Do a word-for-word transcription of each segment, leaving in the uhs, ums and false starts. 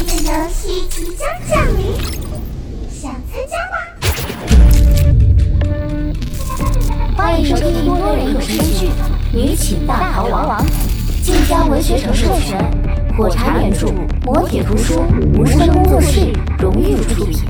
的游戏即将降临，想参加吗？ 欢迎收听多人有声剧《女寝大逃亡》，晋江文学城授权，火柴原著，磨铁图书，无声工作室荣誉出品。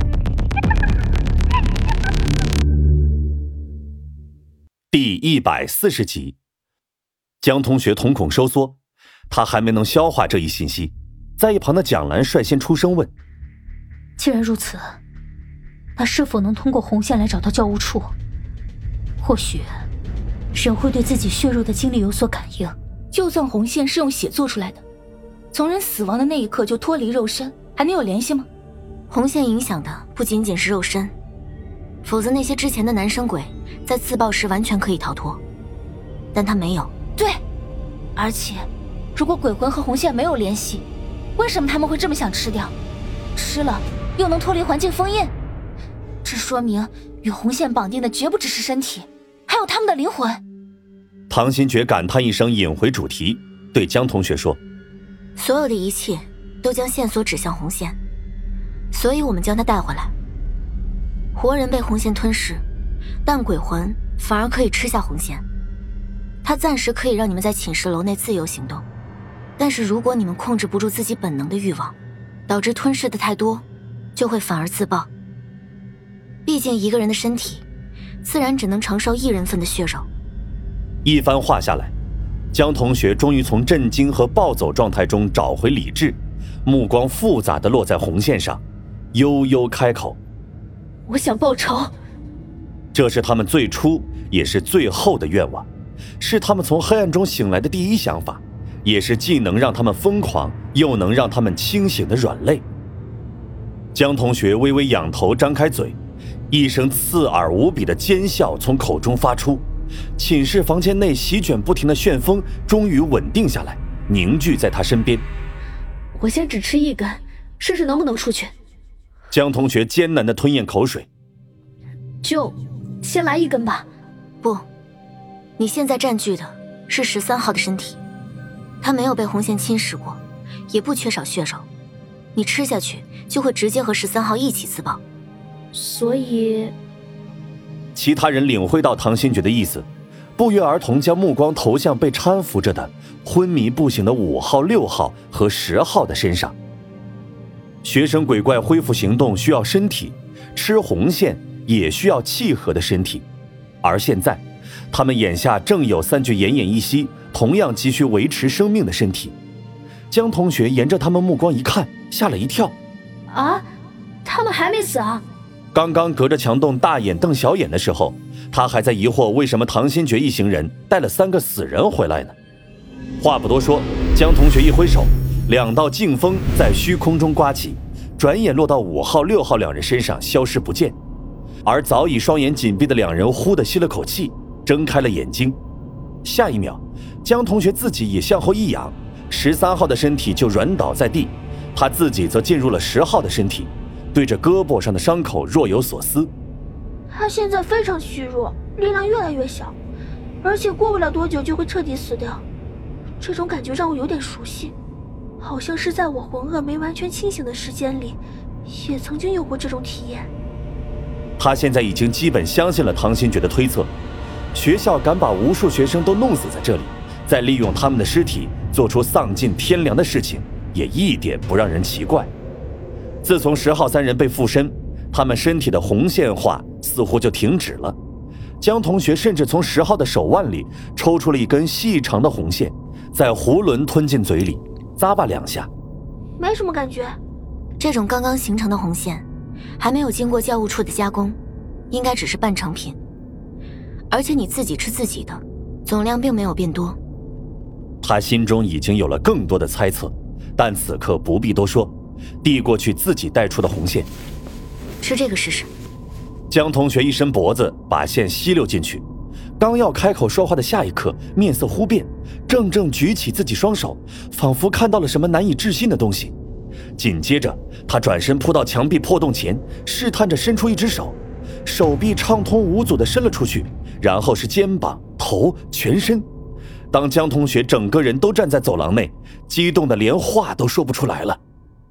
第一百四十集，江同学瞳孔收缩，他还没能消化这一信息。在一旁的蒋兰率先出声问： 既然如此，那是否能通过红线来找到教务处？或许人会对自己血肉的经历有所感应。 就算红线是用血做出来的，从人死亡的那一刻就脱离肉身，还能有联系吗？ 红线影响的不仅仅是肉身，否则那些之前的男生鬼在自爆时完全可以逃脱，但他没有。 对，而且如果鬼魂和红线没有联系，为什么他们会这么想吃掉？吃了又能脱离环境封印，这说明与红线绑定的绝不只是身体，还有他们的灵魂。 唐新觉感叹一声，引回主题，对江同学说： 所有的一切都将线索指向红线，所以我们将它带回来。活人被红线吞噬，但鬼魂反而可以吃下红线。它暂时可以让你们在寝室楼内自由行动，但是如果你们控制不住自己本能的欲望，导致吞噬的太多，就会反而自爆。毕竟一个人的身体自然只能承受一人份的血肉。 一番话下来，江同学终于从震惊和暴走状态中找回理智，目光复杂地落在红线上，悠悠开口： 我想报仇。 这是他们最初也是最后的愿望，是他们从黑暗中醒来的第一想法，也是既能让他们疯狂又能让他们清醒的软肋。江同学微微仰头张开嘴，一声刺耳无比的尖笑从口中发出，寝室房间内席卷不停的旋风终于稳定下来，凝聚在他身边。 我先只吃一根，试试能不能出去。 江同学艰难地吞咽口水。 就先来一根吧。 不，你现在占据的是十三号的身体，他没有被红线侵蚀过，也不缺少血肉，你吃下去就会直接和十三号一起自爆。 所以其他人领会到唐新觉的意思，不约而同将目光投向被搀扶着的昏迷不醒的五号、六号和十号的身上。学生鬼怪恢复行动需要身体，吃红线也需要契合的身体，而现在他们眼下正有三具奄奄一息同样急需维持生命的身体。江同学沿着他们目光一看，吓了一跳。 啊，他们还没死啊？ 刚刚隔着墙洞大眼瞪小眼的时候，他还在疑惑为什么唐新觉一行人带了三个死人回来呢。话不多说，江同学一挥手，两道劲风在虚空中刮起，转眼落到五号、六号两人身上，消失不见。而早已双眼紧闭的两人忽地吸了口气，睁开了眼睛。下一秒，江同学自己也向后一仰，十三号的身体就软倒在地，他自己则进入了十号的身体，对着胳膊上的伤口若有所思。 他现在非常虚弱，力量越来越小，而且过不了多久就会彻底死掉。这种感觉让我有点熟悉，好像是在我浑噩没完全清醒的时间里，也曾经有过这种体验。 他现在已经基本相信了唐新觉的推测，学校敢把无数学生都弄死在这里，再利用他们的尸体做出丧尽天良的事情，也一点不让人奇怪。自从十号三人被附身，他们身体的红线化似乎就停止了。江同学甚至从十号的手腕里抽出了一根细长的红线，在囫囵吞进嘴里，咂巴两下， 没什么感觉。 这种刚刚形成的红线还没有经过教务处的加工，应该只是半成品。而且你自己吃自己的，总量并没有变多。 他心中已经有了更多的猜测，但此刻不必多说，递过去自己带出的红线。 吃这个试试。 江同学一伸脖子，把线吸溜进去，刚要开口说话的下一刻，面色忽变，怔怔举起自己双手，仿佛看到了什么难以置信的东西。紧接着他转身扑到墙壁破洞前，试探着伸出一只手，手臂畅通无阻地伸了出去，然后是肩膀、头、全身。当江同学整个人都站在走廊内，激动得连话都说不出来了。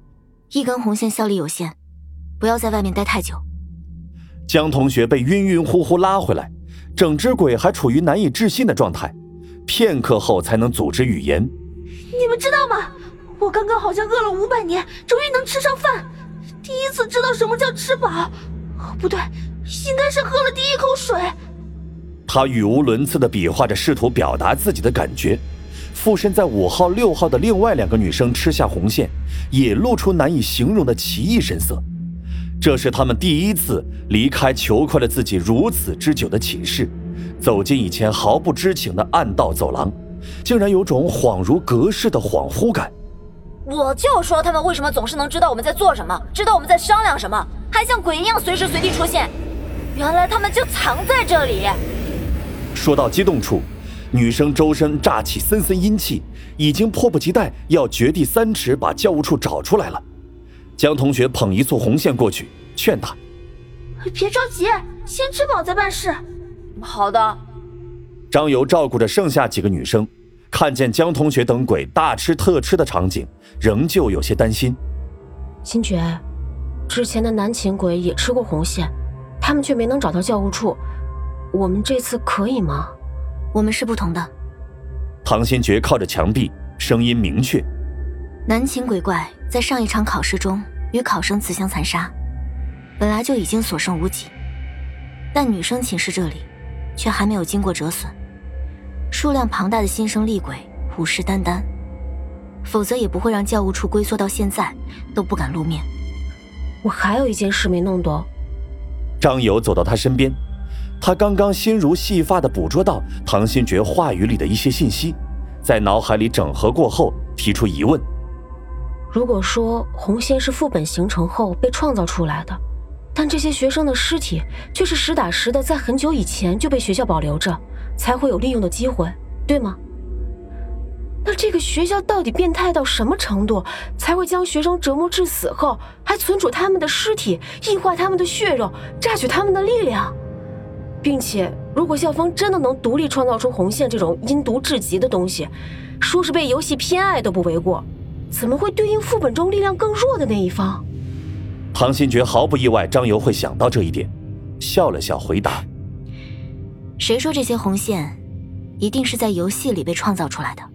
一根红线效力有限，不要在外面待太久。 江同学被晕晕乎乎拉回来，整只鬼还处于难以置信的状态，片刻后才能组织语言。 你们知道吗？我刚刚好像饿了五百年，终于能吃上饭，第一次知道什么叫吃饱。哦，不对，应该是喝了第一口水。 他语无伦次地比划着，试图表达自己的感觉。附身在五号、六号的另外两个女生吃下红线，也露出难以形容的奇异神色。这是他们第一次离开囚困了自己如此之久的寝室，走进以前毫不知情的暗道走廊，竟然有种恍如隔世的恍惚感。 我就说他们为什么总是能知道我们在做什么，知道我们在商量什么，还像鬼一样随时随地出现。原来他们就藏在这里。 说到激动处，女生周身乍起森森阴气，已经迫不及待要掘地三尺把教务处找出来了。江同学捧一束红线过去，劝他： 别着急，先吃饱再办事。 好的。 张游照顾着剩下几个女生，看见江同学等鬼大吃特吃的场景，仍旧有些担心。 星爵，之前的南秦鬼也吃过红线，他们却没能找到教务处，我们这次可以吗？ 我们是不同的。 唐新觉靠着墙壁，声音明确。 南秦鬼怪在上一场考试中与考生自相残杀，本来就已经所剩无几，但女生寝室这里却还没有经过折损，数量庞大的新生厉鬼虎视眈眈，否则也不会让教务处龟缩到现在都不敢露面。 我还有一件事没弄懂。 张友走到他身边，他刚刚心如细发地捕捉到唐新觉话语里的一些信息，在脑海里整合过后提出疑问。 如果说红线是副本形成后被创造出来的，但这些学生的尸体却是实打实的在很久以前就被学校保留着，才会有利用的机会，对吗？那这个学校到底变态到什么程度，才会将学生折磨致死后，还存储他们的尸体，异化他们的血肉，榨取他们的力量？并且如果校方真的能独立创造出红线这种阴毒至极的东西，说是被游戏偏爱都不为过，怎么会对应副本中力量更弱的那一方？ 唐新觉毫不意外张游会想到这一点，笑了笑回答： 谁说这些红线一定是在游戏里被创造出来的？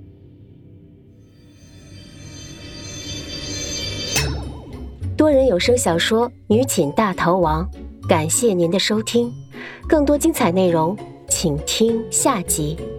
多人有声小说《女寝大逃亡》，感谢您的收听，更多精彩内容请听下集。